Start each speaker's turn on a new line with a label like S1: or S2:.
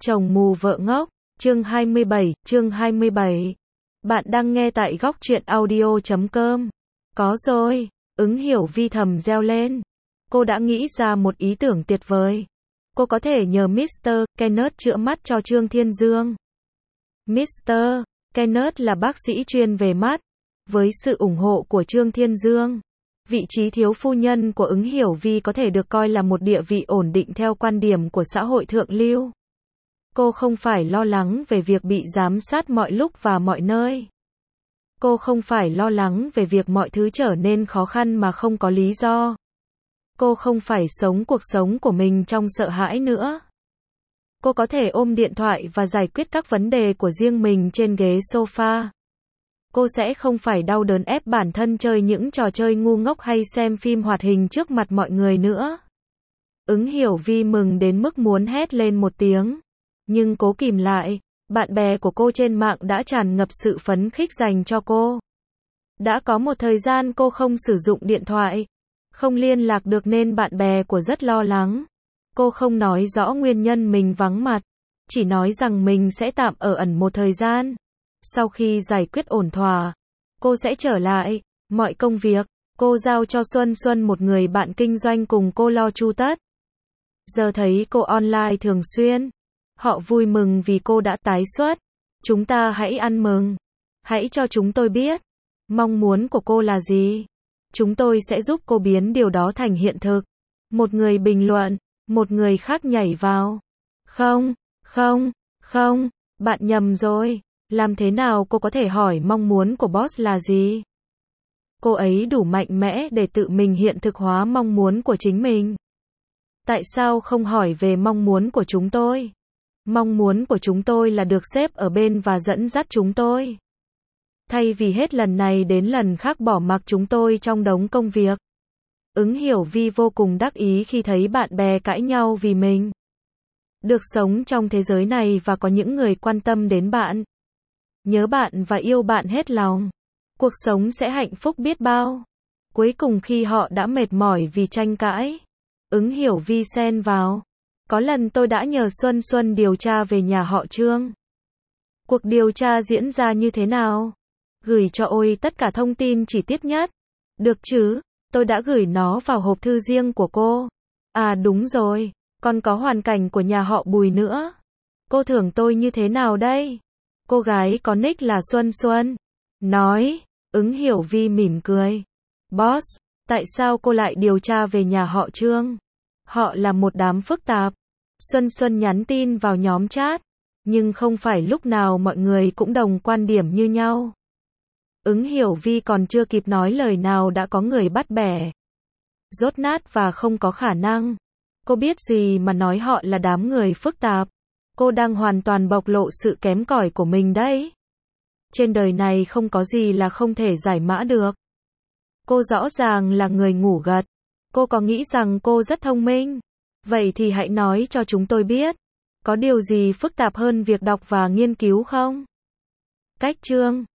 S1: Chồng mù vợ ngốc, chương 27. Bạn đang nghe tại góc truyện audio.com. Có rồi, Ứng Hiểu Vi thầm reo lên. Cô đã nghĩ ra một ý tưởng tuyệt vời. Cô có thể nhờ Mr. Kenneth chữa mắt cho Trương Thiên Dương. Mr. Kenneth là bác sĩ chuyên về mắt. Với sự ủng hộ của Trương Thiên Dương, vị trí thiếu phu nhân của Ứng Hiểu Vi có thể được coi là một địa vị ổn định theo quan điểm của xã hội thượng lưu. Cô không phải lo lắng về việc bị giám sát mọi lúc và mọi nơi. Cô không phải lo lắng về việc mọi thứ trở nên khó khăn mà không có lý do. Cô không phải sống cuộc sống của mình trong sợ hãi nữa. Cô có thể ôm điện thoại và giải quyết các vấn đề của riêng mình trên ghế sofa. Cô sẽ không phải đau đớn ép bản thân chơi những trò chơi ngu ngốc hay xem phim hoạt hình trước mặt mọi người nữa. Ứng Hiểu Vi mừng đến mức muốn hét lên một tiếng. Nhưng cố kìm lại, bạn bè của cô trên mạng đã tràn ngập sự phấn khích dành cho cô. Đã có một thời gian cô không sử dụng điện thoại, không liên lạc được nên bạn bè của rất lo lắng. Cô không nói rõ nguyên nhân mình vắng mặt, chỉ nói rằng mình sẽ tạm ở ẩn một thời gian. Sau khi giải quyết ổn thỏa, cô sẽ trở lại. Mọi công việc, cô giao cho Xuân, một người bạn kinh doanh cùng cô lo chu tất. Giờ thấy cô online thường xuyên, họ vui mừng vì cô đã tái xuất. Chúng ta hãy ăn mừng. Hãy cho chúng tôi biết. Mong muốn của cô là gì? Chúng tôi sẽ giúp cô biến điều đó thành hiện thực. Một người bình luận, một người khác nhảy vào. Không, bạn nhầm rồi. Làm thế nào cô có thể hỏi mong muốn của boss là gì? Cô ấy đủ mạnh mẽ để tự mình hiện thực hóa mong muốn của chính mình. Tại sao không hỏi về mong muốn của chúng tôi? Mong muốn của chúng tôi là được xếp ở bên và dẫn dắt chúng tôi. Thay vì hết lần này đến lần khác bỏ mặc chúng tôi trong đống công việc. Ứng Hiểu Vi vô cùng đắc ý khi thấy bạn bè cãi nhau vì mình được sống trong thế giới này và có những người quan tâm đến bạn, nhớ bạn và yêu bạn hết lòng. Cuộc sống sẽ hạnh phúc biết bao. Cuối cùng khi họ đã mệt mỏi vì tranh cãi, Ứng Hiểu Vi xen vào. Có lần tôi đã nhờ Xuân điều tra về nhà họ Trương. Cuộc điều tra diễn ra như thế nào? Gửi cho tôi tất cả thông tin chi tiết nhất. Được chứ, tôi đã gửi nó vào hộp thư riêng của cô. À đúng rồi, còn có hoàn cảnh của nhà họ Bùi nữa. Cô thưởng tôi như thế nào đây? Cô gái có nick là Xuân nói. Ứng Hiểu Vi mỉm cười. Boss, tại sao cô lại điều tra về nhà họ Trương? Họ là một đám phức tạp. Xuân nhắn tin vào nhóm chat. Nhưng không phải lúc nào mọi người cũng đồng quan điểm như nhau. Ứng Hiểu Vi còn chưa kịp nói lời nào đã có người bắt bẻ. Dốt nát và không có khả năng. Cô biết gì mà nói họ là đám người phức tạp. Cô đang hoàn toàn bộc lộ sự kém cỏi của mình đấy. Trên đời này không có gì là không thể giải mã được. Cô rõ ràng là người ngủ gật. Cô có nghĩ rằng cô rất thông minh? Vậy thì hãy nói cho chúng tôi biết. Có điều gì phức tạp hơn việc đọc và nghiên cứu không? Cách chương